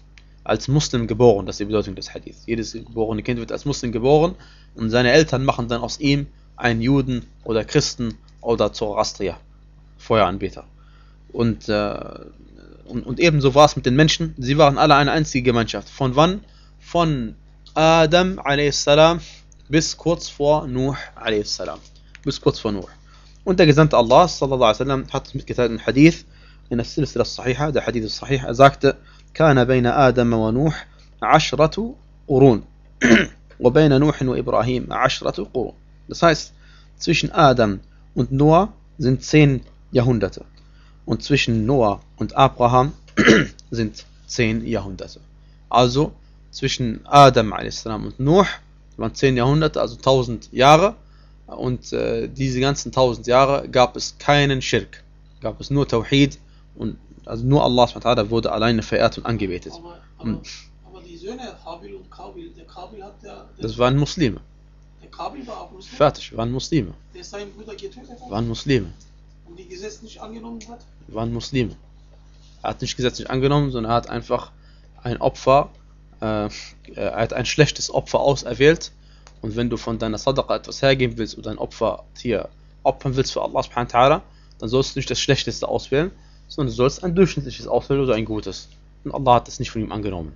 als Muslim geboren. Das ist die Bedeutung des Hadith. Jedes geborene Kind wird als Muslim geboren und seine Eltern machen dann aus ihm einen Juden oder Christen oder Zoroastrier, Feueranbeter. Und, äh, und, und ebenso war es mit den Menschen. Sie waren alle eine einzige Gemeinschaft. Von wann? Von Adam a s. bis kurz vor Nuh a s. Bis kurz vor Nuh. Und der Gesandte Allah sallallahu alaihi wasallam hat es mitgeteilt im Hadith, in der Silsila Sahiha, der Hadith Sahih, er sagte, كان بين آدم ونوح عشرة قرون وبين نوح وإبراهيم عشرة قرون. Das heißt, zwischen Adam und Noah sind zehn Jahrhunderte. Und zwischen Noah und Abraham sind zehn Jahrhunderte. Also zwischen Adam a s. und Nuh waren zehn Jahrhunderte, also tausend Jahre. Und äh, diese ganzen tausend Jahre gab es keinen Schirk. Gab es nur Tawhid und also nur Allah subhanahu wa ta'ala wurde alleine verehrt und angebetet. Aber, aber, aber die Söhne Habil und Kabil, der Kabil hat der, der Das waren Muslime. Der Kabil war auch Muslim. Fertig, waren Muslime. Der seinen Bruder getötet hat. Waren Muslime. Und die Gesetz nicht angenommen hat. Waren Muslime. Er hat nicht gesetzlich angenommen, sondern er hat einfach ein Opfer, äh, er hat ein schlechtes Opfer auserwählt. Und wenn du von deiner Sadaqa etwas hergeben willst oder ein Opfertier opfern willst für Allah subhanahu wa ta'ala, dann sollst du nicht das Schlechteste auswählen, sondern du sollst ein durchschnittliches auswählen oder ein gutes. Und Allah hat es nicht von ihm angenommen.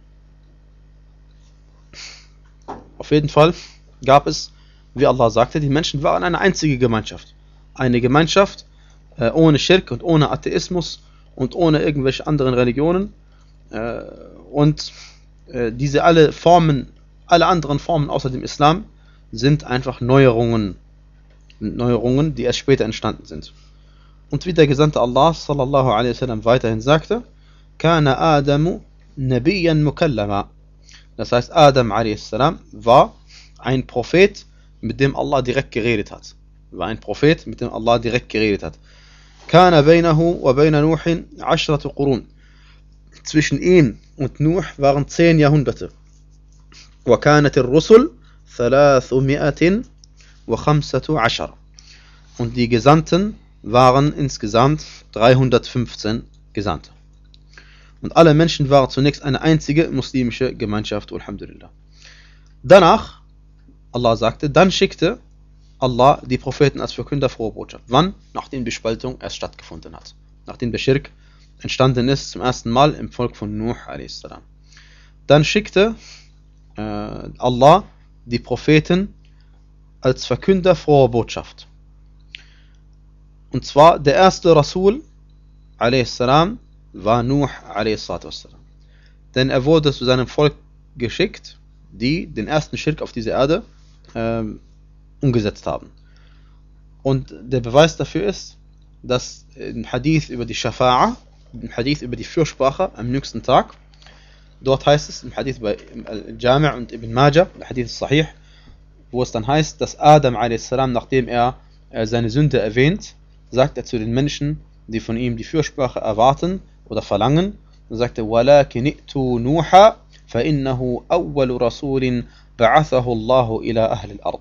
Auf jeden Fall gab es, wie Allah sagte, die Menschen waren eine einzige Gemeinschaft. Eine Gemeinschaft äh, ohne Schirk und ohne Atheismus und ohne irgendwelche anderen Religionen. Äh, und äh, diese alle Formen, alle anderen Formen außer dem Islam sind einfach Neuerungen. Neuerungen, die erst später entstanden sind. Und wie der Gesandte Allah sallallahu alaihi wasallam weiterhin sagte, Kana Adamu Nabiyyan Mukallama. Das heißt, Adam alaihi salam war ein Prophet, mit dem Allah direkt geredet hat. War ein Prophet, mit dem Allah direkt geredet hat. Kana bainahu wa baina Nuhin ashratu Qurun. Zwischen ihm und Nuh waren zehn Jahrhunderte. Wa kanat ar-rusul thalathmi'atin wa khamsatu ashar. Und die Gesandten waren insgesamt dreihundertfünfzehn Gesandte. Und alle Menschen waren zunächst eine einzige muslimische Gemeinschaft, alhamdulillah. Danach, Allah sagte, dann schickte Allah die Propheten als Verkünder frohe Botschaft. Wann? Nachdem die Spaltung erst stattgefunden hat. Nachdem der Schirk entstanden ist, zum ersten Mal im Volk von Nuh a s. Dann schickte äh, Allah die Propheten als Verkünder frohe Botschaft. Und zwar der erste Rasul a s. war Nuh a s. Denn er wurde zu seinem Volk geschickt, die den ersten Schirk auf dieser Erde äh, umgesetzt haben. Und der Beweis dafür ist, dass im Hadith über die Shafa'a, im Hadith über die Fürsprache am nächsten Tag, dort heißt es, im Hadith bei Al-Jami' und Ibn Majah, der Hadith Sahih, wo es dann heißt, dass Adam a s. nachdem er äh, seine Sünde erwähnt, sagt er zu den Menschen, die von ihm die Fürsprache erwarten oder verlangen, dann sagt er, وَلَكِنِ ائْتُوا نُوحًا فَإِنَّهُ أَوَّلُ رَسُولٍ بَعَثَهُ اللَّهُ إِلَى أَهْلِ الْأَرْضِ.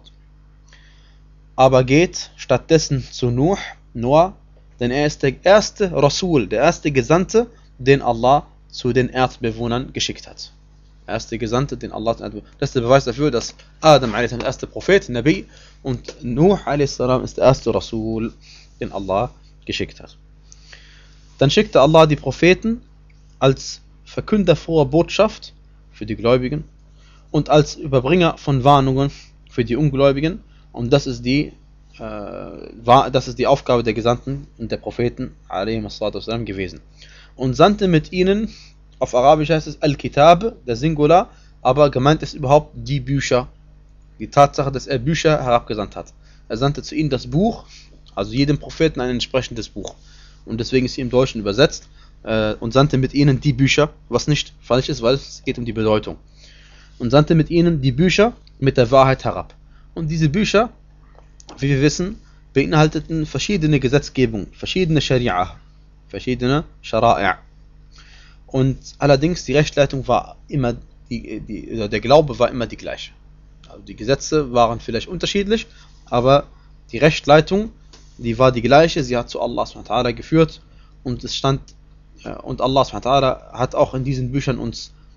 Aber geht stattdessen zu Nuh, Noah, denn er ist der erste Rasul, der erste Gesandte, den Allah zu den Erdbewohnern geschickt hat. Der erste Gesandte, den Allah zu den Erdbewohnern. Das ist der Beweis dafür, dass Adam a s. der erste Prophet, Nabi, und Nuh a s. ist der erste Rasul, den Allah geschickt hat. Dann schickte Allah die Propheten als Verkünder froher Botschaft für die Gläubigen und als Überbringer von Warnungen für die Ungläubigen. Und das ist die, äh, das ist die Aufgabe der Gesandten und der Propheten a.s. gewesen. Und sandte mit ihnen, auf Arabisch heißt es Al-Kitab, der Singular, aber gemeint ist überhaupt die Bücher. Die Tatsache, dass er Bücher herabgesandt hat. Er sandte zu ihnen das Buch, also jedem Propheten ein entsprechendes Buch. Und deswegen ist sie im Deutschen übersetzt äh, und sandte mit ihnen die Bücher, was nicht falsch ist, weil es geht um die Bedeutung. Und sandte mit ihnen die Bücher mit der Wahrheit herab. Und diese Bücher, wie wir wissen, beinhalteten verschiedene Gesetzgebungen, verschiedene Scharia, verschiedene Shara'i'. Und allerdings die Rechtsleitung war immer, die, die, also der Glaube war immer die gleiche. Also die Gesetze waren vielleicht unterschiedlich, aber die Rechtsleitung, die war die gleiche, sie hat zu Allah subhanahu wa ta'ala geführt und es stand, und Allah subhanahu wa ta'ala hat auch in diesen Büchern uns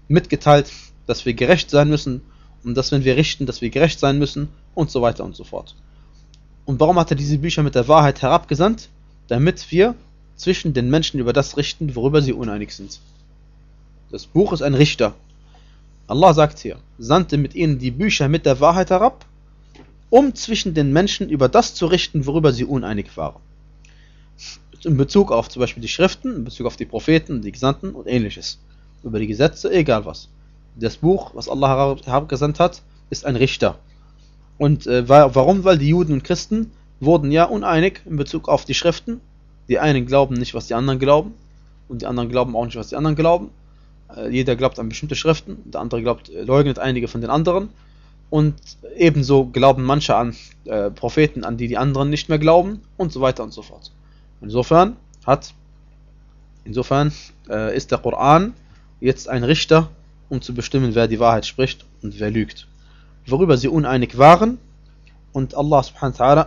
mitgeteilt, dass wir gerecht sein müssen und dass, wenn wir richten, dass wir gerecht sein müssen und so weiter und so fort. Und warum hat er diese Bücher mit der Wahrheit herabgesandt? Damit wir zwischen den Menschen über das richten, worüber sie uneinig sind. Das Buch ist ein Richter. Allah sagt hier, sandte mit ihnen die Bücher mit der Wahrheit herab, um zwischen den Menschen über das zu richten, worüber sie uneinig waren. In Bezug auf zum Beispiel die Schriften, in Bezug auf die Propheten, die Gesandten und ähnliches. Über die Gesetze, egal was. Das Buch, was Allah herabgesandt hat, ist ein Richter. Und äh, warum? Weil die Juden und Christen wurden ja uneinig in Bezug auf die Schriften. Die einen glauben nicht, was die anderen glauben. Und die anderen glauben auch nicht, was die anderen glauben. Äh, jeder glaubt an bestimmte Schriften. Der andere glaubt, äh, leugnet einige von den anderen. Und ebenso glauben manche an äh, Propheten, an die die anderen nicht mehr glauben. Und so weiter und so fort. Insofern hat, insofern äh, ist der Koran jetzt ein Richter, um zu bestimmen, wer die Wahrheit spricht und wer lügt. Worüber sie uneinig waren, und Allah subhanahu wa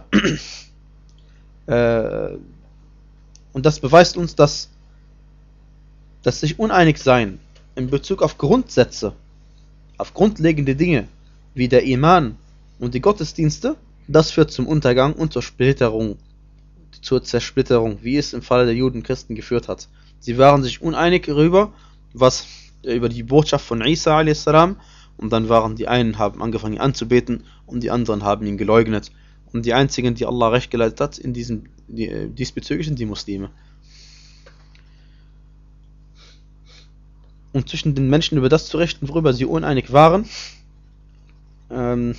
ta'ala äh, und das beweist uns, dass, dass sich uneinig sein in Bezug auf Grundsätze, auf grundlegende Dinge, wie der Iman und die Gottesdienste, das führt zum Untergang und zur Splitterung, zur Zersplitterung, wie es im Falle der Juden und Christen geführt hat. Sie waren sich uneinig darüber, was über die Botschaft von Isa a s. Und dann waren die einen, haben angefangen ihn anzubeten und die anderen haben ihn geleugnet. Und die einzigen, die Allah recht geleitet hat, in diesem, die, diesbezüglich sind die Muslime. Und zwischen den Menschen über das zu richten, worüber sie uneinig waren, ähm,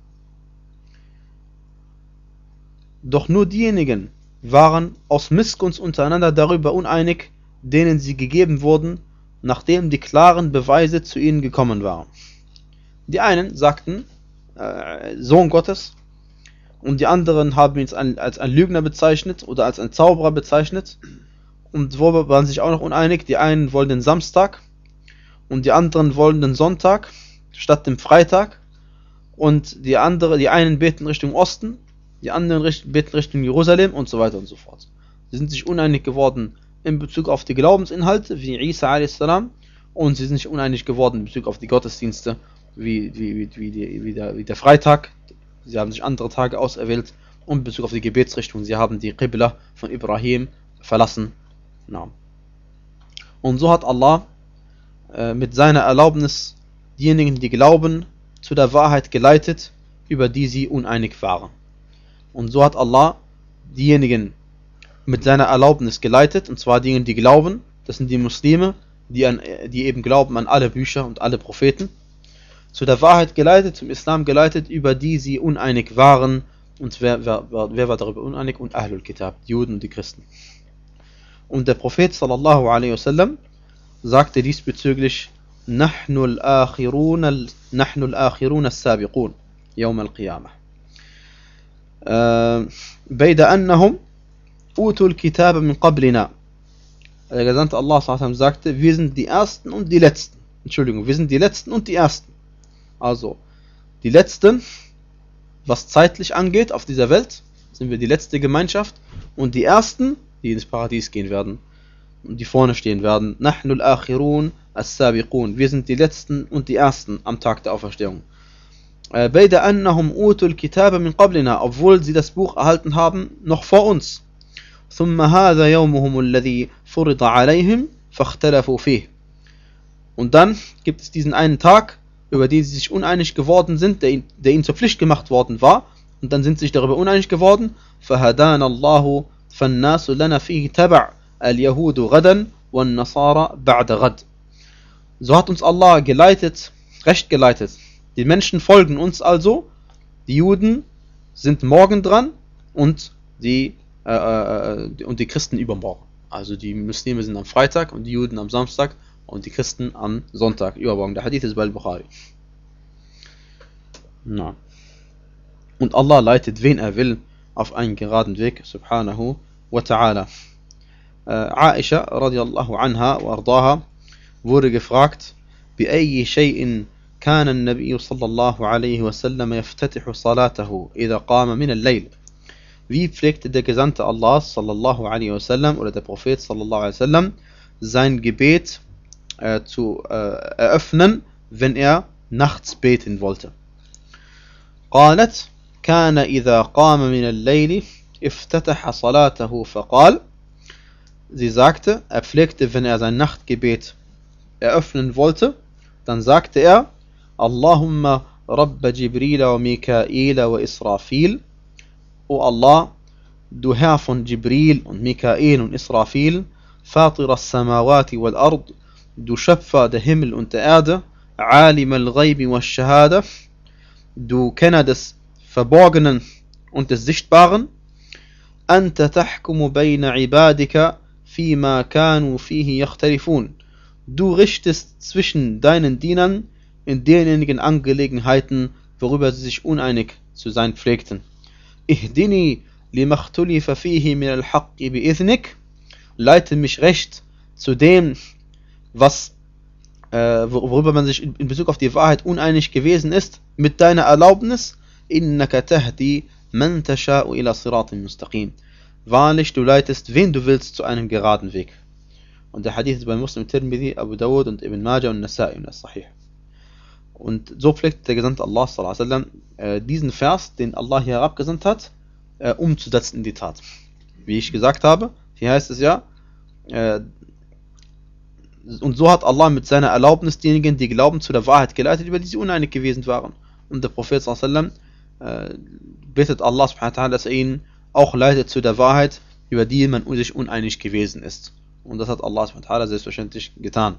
doch nur diejenigen waren aus Missgunst untereinander darüber uneinig, denen sie gegeben wurden, nachdem die klaren Beweise zu ihnen gekommen waren. Die einen sagten, äh, Sohn Gottes, und die anderen haben ihn als, als ein Lügner bezeichnet oder als ein Zauberer bezeichnet. Und worüber waren sich auch noch uneinig? Die einen wollen den Samstag und die anderen wollen den Sonntag statt dem Freitag. Und die, andere, die einen beten Richtung Osten, die anderen beten Richtung Jerusalem und so weiter und so fort. Sie sind sich uneinig geworden in Bezug auf die Glaubensinhalte, wie Isa a s. Und sie sind sich uneinig geworden in Bezug auf die Gottesdienste, wie, wie, wie, wie, die, wie, der, wie der Freitag. Sie haben sich andere Tage auserwählt. Und in Bezug auf die Gebetsrichtung, sie haben die Qibla von Ibrahim verlassen. Ja. Und so hat Allah äh, mit seiner Erlaubnis diejenigen, die glauben, zu der Wahrheit geleitet, über die sie uneinig waren. Und so hat Allah diejenigen mit seiner Erlaubnis geleitet, und zwar diejenigen, die glauben, das sind die Muslime, die, an, die eben glauben an alle Bücher und alle Propheten, zu der Wahrheit geleitet, zum Islam geleitet, über die sie uneinig waren. Und wer, wer, wer war darüber uneinig? Und Ahlul Kitab, die Juden und die Christen. Und der Prophet sallallahu alaihi wasallam sagte diesbezüglich: Nahnu al-akhirun nahnu al-akhirun as-sabiqun yawm al-qiyamah. Beide annahum utul kitab min qablina. Der Gesandte Allah sallallahu alaihi wasallam sagte: Wir sind die Ersten und die Letzten. Entschuldigung, wir sind die Letzten und die Ersten. Also, die Letzten, was zeitlich angeht, auf dieser Welt, sind wir die letzte Gemeinschaft, und die Ersten, die ins Paradies gehen werden und die vorne stehen werden. Nahnu al-akhirun as-sabiqun. Wir sind die Letzten und die Ersten am Tag der Auferstehung. Beide annahum utul kitaba min qablina, obwohl sie das Buch erhalten haben, noch vor uns. Thumma hadha yawmuhum alladhi furida alayhim fakhtalafu fih. Und dann gibt es diesen einen Tag, über den sie sich uneinig geworden sind, der, der ihnen zur Pflicht gemacht worden war, und dann sind sie sich darüber uneinig geworden. فَهَدَانَ اللَّهُ فَالنَّاسُ لَنَا فِيهِ تَبَعْ الْيَهُودُ غَدًا وَالنَّصَارَ بَعْدَ غَدْ. So hat uns Allah geleitet, recht geleitet. Die Menschen folgen uns also, die Juden sind morgen dran und die, äh, äh, und die Christen übermorgen. Also die Muslime sind am Freitag und die Juden am Samstag und die Christen am Sonntag, übermorgen. Der Hadith ist bei Al-Bukhari. Na. Und Allah leitet, wen er will, auf einen geraden Weg, subhanahu wa ta'ala. Äh, Aisha, radiallahu anha wa ardaha, wurde gefragt, بأي شيء كان النبي صلى الله عليه وسلم يفتتح صلاته إذا قام من الليل. Wie pflegte der Gesandte Allah sallallahu alaihi wasallam oder der Prophet sallallahu alaihi wasallam sein Gebet äh, zu äh, eröffnen, wenn er nachts beten wollte. قالت كان إذا قام من الليل افتتح صلاته فقال. Sie sagte, er pflegte, wenn er sein Nachtgebet eröffnen wollte, dann sagte er, Allahumma Rabb Jibril wa Mikail wa Israfil. O Allah, du Herr von Jibril und Mikael und Israfil, Fatir as-Samawati wal Ard, du Schöpfer der Himmel und der Erde, Alim al-Ghaybi wa Shahada, du Kenner des Verborgenen und des Sichtbaren, Anta tahkumu bayna ibadika fima kanu fihi yakhtalifun. Du richtest zwischen deinen Dienern in denjenigen Angelegenheiten, worüber sie sich uneinig zu sein pflegten. Ihdini lima ikhtulifa fihi min al-haqqi bi'ithnik. Leite mich recht zu dem, was äh, worüber man sich in, in Bezug auf die Wahrheit uneinig gewesen ist, mit deiner Erlaubnis. Innaka tahdi man tasha'u ila siratin mustaqim. Wahrlich, du leitest, wen du willst, zu einem geraden Weg. Und der Hadith ist bei Muslim, Tirmidhi, Abu Dawud und Ibn Majah und Nasa'i und As-Sahih. Und so pflegt der Gesandte Allah sallallahu alaihi wasallam äh, diesen Vers, den Allah hier herabgesandt hat, äh, umzusetzen in die Tat. Wie ich gesagt habe, hier heißt es ja, äh, und so hat Allah mit seiner Erlaubnis diejenigen, die glauben, zu der Wahrheit geleitet, über die sie uneinig gewesen waren. Und der Prophet sallallahu alaihi wasallam äh, bittet Allah subhanahu wa ta'ala, dass er ihn auch leitet zu der Wahrheit, über die man sich uneinig gewesen ist. Und das hat Allah subhanahu wa ta'ala selbstverständlich getan.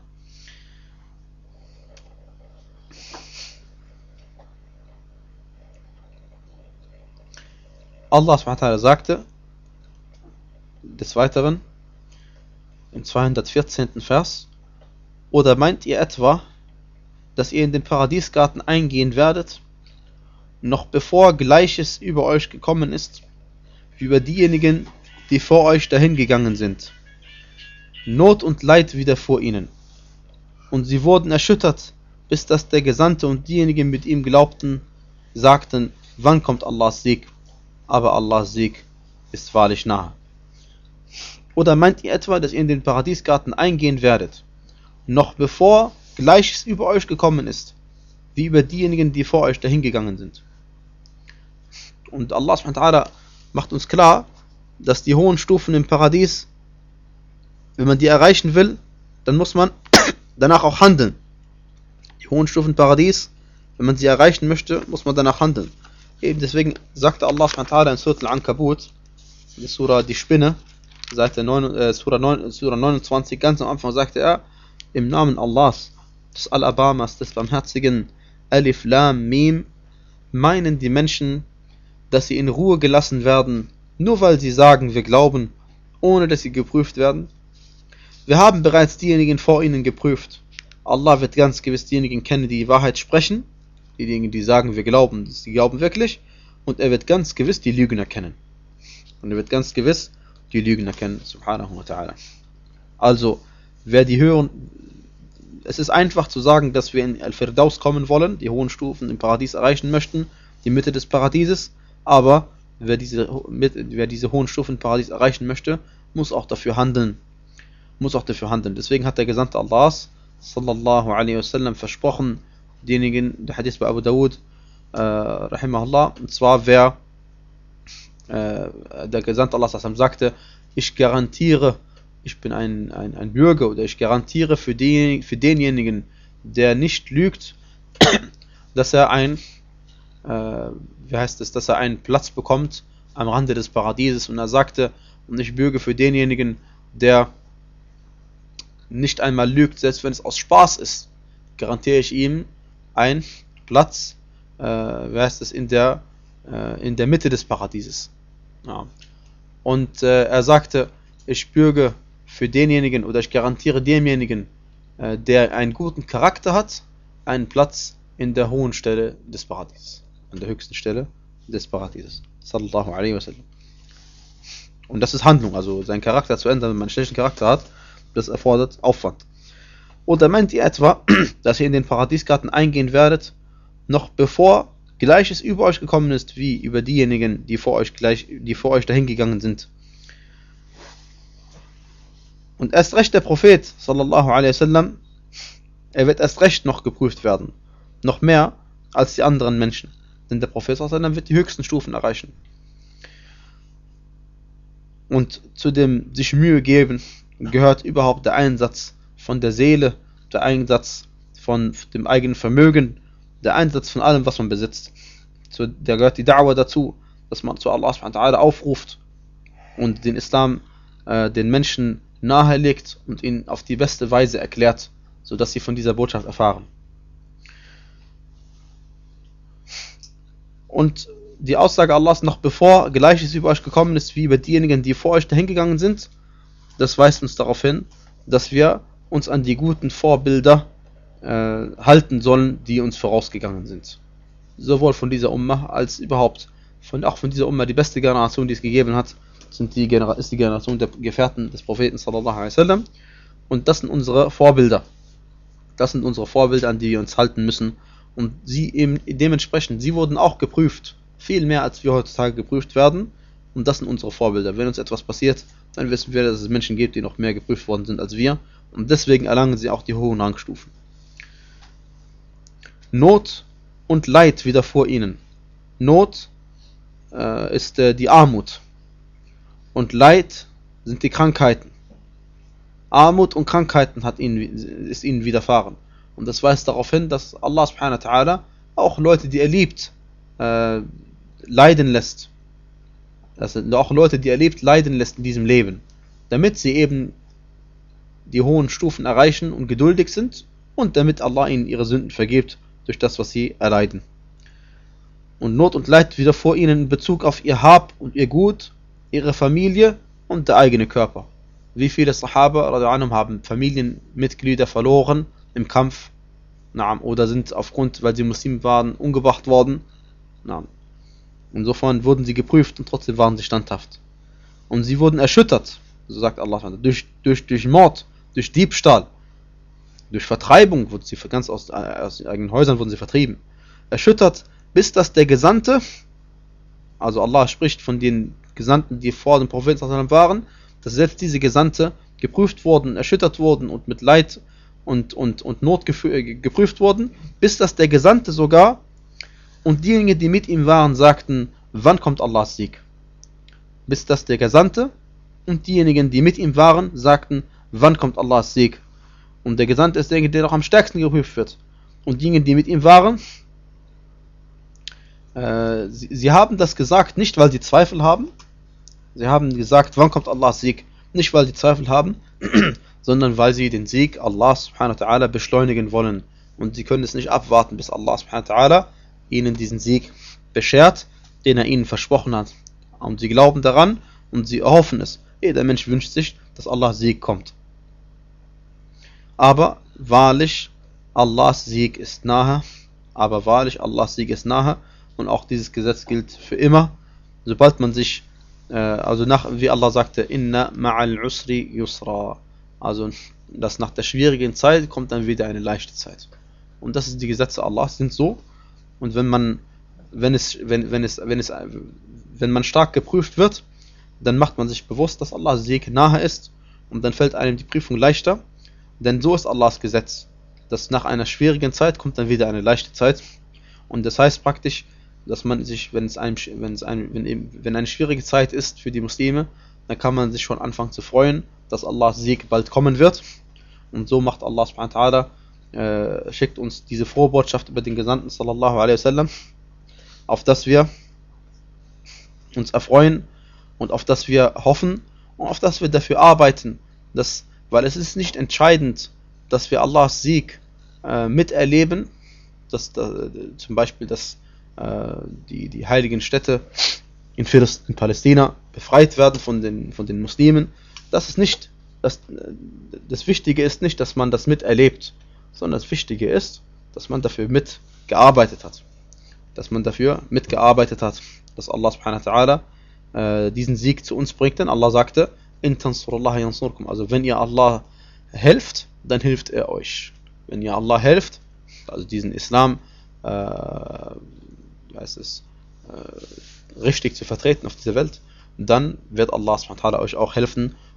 Allah subhanahu wa ta'ala sagte des Weiteren im zweihundertvierzehnten Vers: Oder meint ihr etwa, dass ihr in den Paradiesgarten eingehen werdet, noch bevor Gleiches über euch gekommen ist, wie über diejenigen, die vor euch dahingegangen sind? Not und Leid widerfuhr ihnen, und sie wurden erschüttert, bis dass der Gesandte und diejenigen mit ihm glaubten, sagten, wann kommt Allahs Sieg? Aber Allahs Sieg ist wahrlich nahe. Oder meint ihr etwa, dass ihr in den Paradiesgarten eingehen werdet, noch bevor Gleiches über euch gekommen ist, wie über diejenigen, die vor euch dahingegangen sind? Und Allah subhanahu wa ta'ala macht uns klar, dass die hohen Stufen im Paradies, wenn man die erreichen will, dann muss man danach auch handeln. Die hohen Stufen im Paradies, wenn man sie erreichen möchte, muss man danach handeln. Eben deswegen sagte Allah subhanahu wa ta'ala in Surah Al-Ankabut, die Surah Die Spinne, Seite neun, äh, Surah, neun, Surah neunundzwanzig, ganz am Anfang sagte er, im Namen Allahs, des Al-Abamas, des Barmherzigen, Alif Lam Mim, meinen die Menschen, dass sie in Ruhe gelassen werden, nur weil sie sagen, wir glauben, ohne dass sie geprüft werden? Wir haben bereits diejenigen vor ihnen geprüft. Allah wird ganz gewiss diejenigen kennen, die die Wahrheit sprechen, diejenigen, die sagen, wir glauben, sie glauben wirklich, und er wird ganz gewiss die Lügner kennen. Und er wird ganz gewiss die Lügner kennen, subhanahu wa ta'ala. Also, wer die hören, es ist einfach zu sagen, dass wir in Al-Firdaus kommen wollen, die hohen Stufen im Paradies erreichen möchten, die Mitte des Paradieses, aber wer diese, wer diese hohen Stufen im Paradies erreichen möchte, muss auch dafür handeln. Muss auch dafür handeln. Deswegen hat der Gesandte Allahs, sallallahu alaihi wasallam, versprochen, diejenigen, der Hadith bei Abu Dawud, äh, rahimahullah, und zwar wer, äh, der Gesandte Allahs sagte, ich garantiere, ich bin ein, ein, ein Bürger, oder ich garantiere für, die, für denjenigen, der nicht lügt, dass er ein, äh, wie heißt es, dass er einen Platz bekommt am Rande des Paradieses. Und er sagte, und ich bürge für denjenigen, der nicht einmal lügt, selbst wenn es aus Spaß ist, garantiere ich ihm einen Platz, äh, wie heißt es, in der, äh, in der Mitte des Paradieses. Ja. Und äh, er sagte, ich bürge für denjenigen, oder ich garantiere demjenigen, äh, der einen guten Charakter hat, einen Platz in der hohen Stelle des Paradieses, an der höchsten Stelle des Paradieses. Sallallahu alaihi wasallam. Und das ist Handlung, also seinen Charakter zu ändern, wenn man einen schlechten Charakter hat, das erfordert Aufwand. Oder meint ihr etwa, dass ihr in den Paradiesgarten eingehen werdet, noch bevor Gleiches über euch gekommen ist, wie über diejenigen, die vor euch gleich, die vor euch dahingegangen sind? Und erst recht der Prophet, sallallahu alaihi wasallam, er wird erst recht noch geprüft werden. Noch mehr als die anderen Menschen. Denn der Prophet sallallahu alaihi wasallam wird die höchsten Stufen erreichen. Und zu dem sich Mühe geben gehört überhaupt der Einsatz von der Seele, der Einsatz von dem eigenen Vermögen, der Einsatz von allem, was man besitzt. Zu, da gehört die Da'wah dazu, dass man zu Allah subhanahu wa ta'ala aufruft und den Islam äh, den Menschen nahelegt und ihn auf die beste Weise erklärt, sodass sie von dieser Botschaft erfahren. Und die Aussage Allahs, noch bevor Gleiches über euch gekommen ist, wie über diejenigen, die vor euch dahin gegangen sind, das weist uns darauf hin, dass wir uns an die guten Vorbilder äh, halten sollen, die uns vorausgegangen sind. Sowohl von dieser Ummah als überhaupt, von, auch von dieser Ummah, die beste Generation, die es gegeben hat, sind die Genera- ist die Generation der Gefährten des Propheten sallallahu alaihi wasallam. Und das sind unsere Vorbilder. Das sind unsere Vorbilder, an die wir uns halten müssen. Und sie eben dementsprechend, sie wurden auch geprüft. Viel mehr als wir heutzutage geprüft werden. Und das sind unsere Vorbilder. Wenn uns etwas passiert, dann wissen wir, dass es Menschen gibt, die noch mehr geprüft worden sind als wir. Und deswegen erlangen sie auch die hohen Rangstufen. Not und Leid widerfuhr ihnen. Not äh, ist äh, die Armut. Und Leid sind die Krankheiten. Armut und Krankheiten hat ihnen, ist ihnen widerfahren. Und das weist darauf hin, dass Allah subhanahu wa ta'ala auch Leute, die er liebt, äh, leiden lässt. Das sind auch Leute, die er liebt, leiden lässt in diesem Leben. Damit sie eben die hohen Stufen erreichen und geduldig sind und damit Allah ihnen ihre Sünden vergibt durch das, was sie erleiden. Und Not und Leid widerfuhr ihnen in Bezug auf ihr Hab und ihr Gut, ihre Familie und der eigene Körper. Wie viele Sahaba radhiyallahu anhum haben Familienmitglieder verloren im Kampf, oder sind aufgrund, weil sie Muslim waren, umgebracht worden. Insofern wurden sie geprüft und trotzdem waren sie standhaft. Und sie wurden erschüttert, so sagt Allah, durch, durch, durch Mord, durch Diebstahl, durch Vertreibung, wurden sie ganz aus, aus den eigenen Häusern wurden sie vertrieben. Erschüttert, bis dass der Gesandte, also Allah spricht von den Gesandten, die vor dem Propheten waren, dass selbst diese Gesandte geprüft wurden, erschüttert wurden und mit Leid und, und, und Not geprüft wurden, bis dass der Gesandte sogar und diejenigen, die mit ihm waren, sagten, wann kommt Allahs Sieg? Bis dass der Gesandte und diejenigen, die mit ihm waren, sagten, wann kommt Allahs Sieg? Und der Gesandte ist derjenige, der noch am stärksten geprüft wird. Und diejenigen, die mit ihm waren, äh, sie, sie haben das gesagt, nicht weil sie Zweifel haben. Sie haben gesagt, wann kommt Allahs Sieg? Nicht weil sie Zweifel haben, sondern weil sie den Sieg Allah subhanahu wa ta'ala beschleunigen wollen. Und sie können es nicht abwarten, bis Allah subhanahu wa ta'ala ihnen diesen Sieg beschert, den er ihnen versprochen hat. Und sie glauben daran und sie erhoffen es. Jeder Mensch wünscht sich, dass Allahs Sieg kommt. Aber wahrlich, Allahs Sieg ist nahe. Aber wahrlich, Allahs Sieg ist nahe. Und auch dieses Gesetz gilt für immer. Sobald man sich, äh, also nach, wie Allah sagte, Inna ma'al usri yusra. Also, dass nach der schwierigen Zeit kommt dann wieder eine leichte Zeit. Und das ist die Gesetze Allahs, sind so. Und wenn man, wenn es, wenn, wenn es, wenn es, wenn man stark geprüft wird, dann macht man sich bewusst, dass Allahs Sieg nahe ist. Und dann fällt einem die Prüfung leichter. Denn so ist Allahs Gesetz, dass nach einer schwierigen Zeit kommt dann wieder eine leichte Zeit. Und das heißt praktisch, dass man sich, wenn es einem, wenn es einem, wenn, eben, wenn eine schwierige Zeit ist für die Muslime, dann kann man sich schon anfangen zu freuen, dass Allahs Sieg bald kommen wird. Und so macht Allah subhanahu wa ta'ala, äh, schickt uns diese frohe Botschaft über den Gesandten sallallahu alaihi wasallam, auf dass wir uns erfreuen und auf dass wir hoffen und auf dass wir dafür arbeiten, dass, weil es ist nicht entscheidend, dass wir Allahs Sieg äh, miterleben, dass äh, zum Beispiel, dass äh, die, die heiligen Städte in Palästina befreit werden von den, von den Muslimen. Das ist nicht, das, das Wichtige ist nicht, dass man das miterlebt, sondern das Wichtige ist, dass man dafür mitgearbeitet hat. Dass man dafür mitgearbeitet hat, dass Allah subhanahu wa ta'ala äh, diesen Sieg zu uns bringt. Denn Allah sagte, in tansurullah yansurkum. Also wenn ihr Allah helft, dann hilft er euch. Wenn ihr Allah helft, also diesen Islam äh, weiß es, äh, richtig zu vertreten auf dieser Welt, dann wird Allah subhanahu wa ta'ala euch auch helfen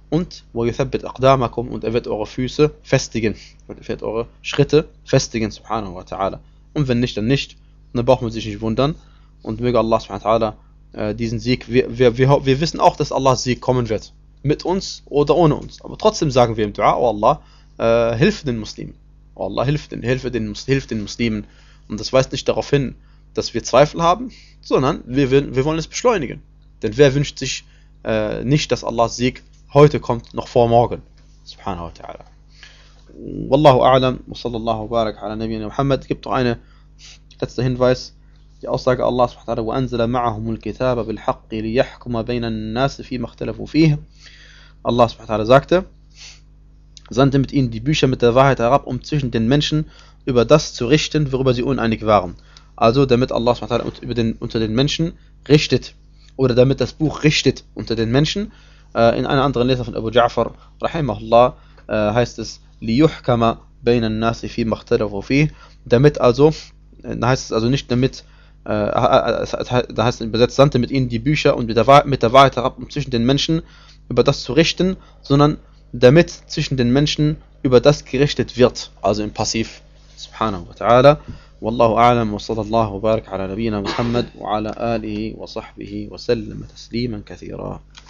und وَيُثَبِّتْ أَقْدَامَكُمْ und er wird eure Füße festigen, er wird eure Schritte festigen, subhanahu wa ta'ala. Und wenn nicht, dann nicht. Und dann braucht man sich nicht wundern. Und möge Allah subhanahu wa ta'ala äh, diesen Sieg, wir, wir, wir, wir wissen auch, dass Allahs Sieg kommen wird. Mit uns oder ohne uns. Aber trotzdem sagen wir im Dua, oh Allah, äh, hilf den Muslimen. Oh Allah, hilf den, hilf den, hilf den Muslimen. Und das weist nicht darauf hin, dass wir Zweifel haben, sondern wir, wir wollen es beschleunigen. Denn wer wünscht sich äh, nicht, dass Allahs Sieg heute kommt, noch vor morgen. Subhanahu wa ta'ala. Wallahu a'lam wa sallallahu wa barak ala nabiyyina Muhammad. Gibt noch eine letzter Hinweis. Die Aussage Allah subhanahu wa ta'ala وَأَنزَلَ مَعَهُمُ الْكِتَابَ بِالْحَقِّ لِيَحْكُمَ بَيْنَ النَّاسِ فِي مَا اخْتَلَفُوا فِيهِ. Allah subhanahu wa ta'ala sagte, sandte mit ihnen die Bücher mit der Wahrheit herab, um zwischen den Menschen über das zu richten, worüber sie uneinig waren. Also damit Allah subhanahu wa ta'ala über den, unter den Menschen richtet, oder damit das Buch richtet unter den Menschen. In einer anderen Leser von Abu Ja'far, rahimahullah, heißt es, لِيُحْكَمَ بَيْنَ النَّاسِ فِي مَا اخْتَلَفُوا فِيهِ. Damit also, da heißt es also nicht damit, da heißt es übersetzt, sandte mit ihnen die Bücher und mit der, mit der Wahrheit herab, um zwischen den Menschen über das zu richten, sondern damit zwischen den Menschen über das gerichtet wird, also im Passiv. Subhanahu wa ta'ala. Wallahu a'lam wa sallallahu wa barak ala nabiyyina Muhammad wa ala alihi wa sahbihi wa sallam tasliman kathira.